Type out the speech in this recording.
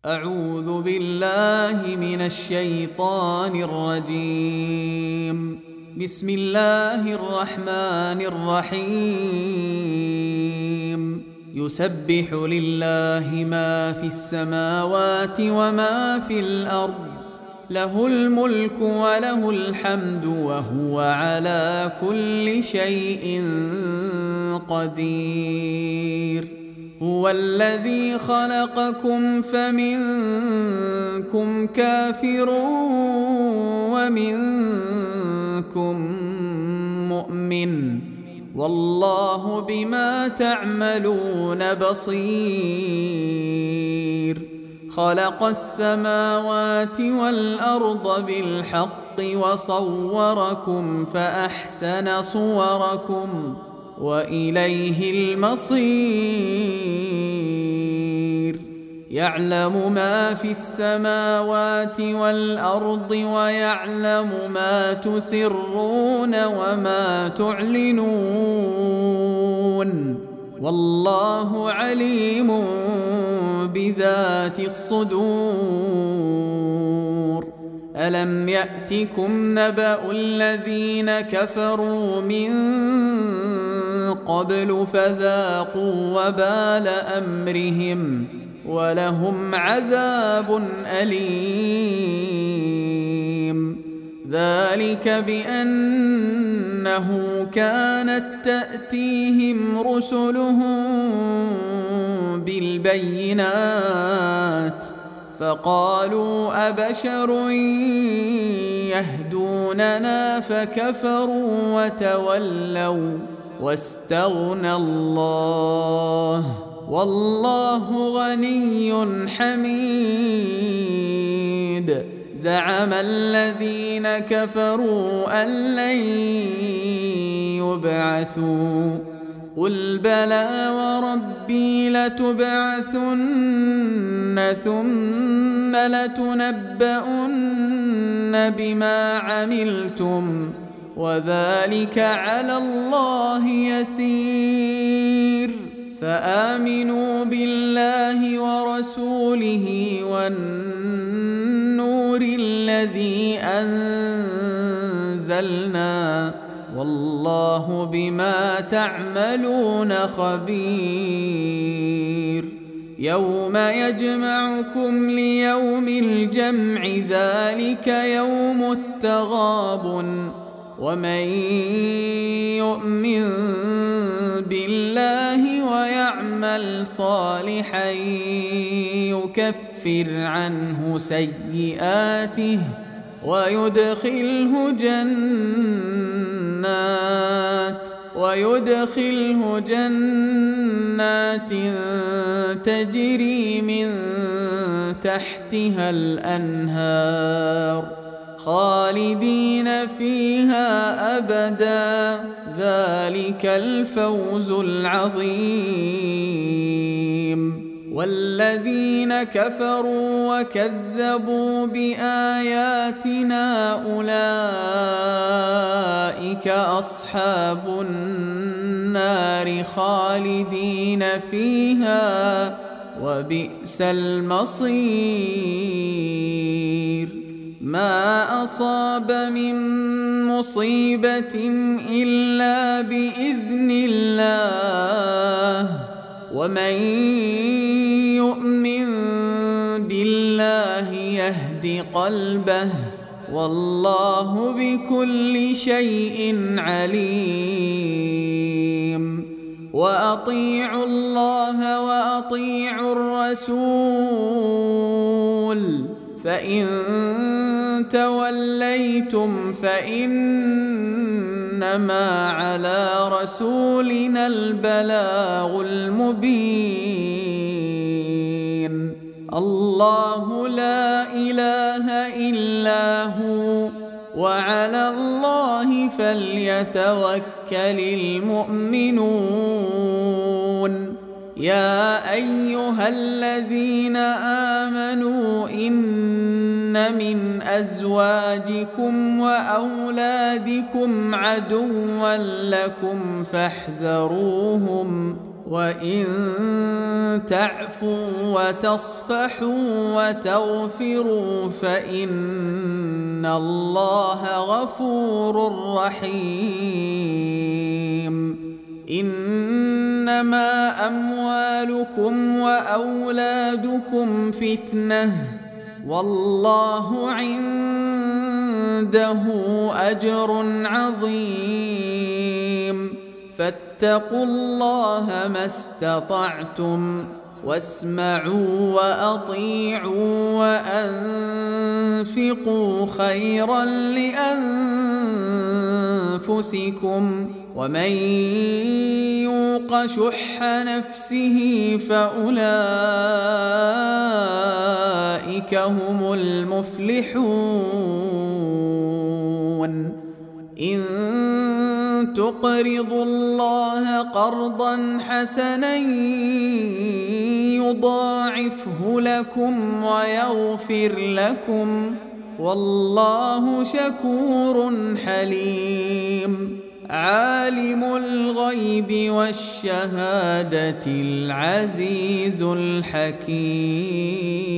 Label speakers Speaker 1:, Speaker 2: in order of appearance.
Speaker 1: أعوذ بالله من الشيطان الرجيم. بسم الله الرحمن الرحيم. يسبح لله ما في السماوات وما في الأرض، له الملك وله الحمد وهو على كل شيء قدير. هو الذي خلقكم فمنكم كافر ومنكم مؤمن، والله بما تعملون بصير. خلق السماوات والأرض بالحق وصوركم فأحسن صوركم وإليه المصير. يعلم ما في السماوات والأرض ويعلم ما تسرون وما تعلنون، والله عليم بذات الصدور. ألم يأتكم نبأ الذين كفروا من قبل فذاقوا وبال أمرهم ولهم عذاب أليم. ذلك بأنه كانت تأتيهم رسلهم بالبينات فقالوا أبشر يهدوننا فكفروا وتولوا واستغنى الله، والله غني حميد. زعم الذين كفروا أن لن يبعثوا، قل بلى وربي لتبعثن ثم لتنبؤن بما عملتم وذلك على الله يسير. فآمنوا بالله ورسوله والنور الذي أنزلنا، والله بما تعملون خبير. يوم يجمعكم ليوم الجمع ذلك يوم التغابن، ومن يؤمن بالله ويعمل صالحا يكفر عنه سيئاته ويدخله جنات تجري من تحتها الأنهار خالدين فيها أبدا، ذلك الفوز العظيم. والذين كفروا وكذبوا بآياتنا أولئك أصحاب النار خالدين فيها وبئس المصير. ما أصاب من مصيبة إلا بإذن الله، ومن يؤمن بالله يهد قلبه، والله بكل شيء عليم. وأطيعوا الله وأطيعوا الرسول، فإن توليتم فإنما على رسولنا البلاغ المبين. الله لا إله إلا هو، وعلى الله فليتوكل المؤمنون. يا أيها الذين آمنوا إن من أزواجكم وأولادكم عدوا لكم فاحذروهم وإن تعفوا وتصفحوا وتغفروا فإن الله غفور رحيم. إنما أموالكم وأولادكم فتنة والله عنده أجر عظيم. فاتقوا الله ما استطعتم واسمعوا وأطيعوا وأنفقوا خيرا لأنفسكم ومن يوق شح نفسه فأولئك هم المفلحون. إن تقرضوا الله قرضا حسنا يضاعفه لكم ويغفر لكم والله شكور حليم. عالم الغيب والشهادة العزيز الحكيم.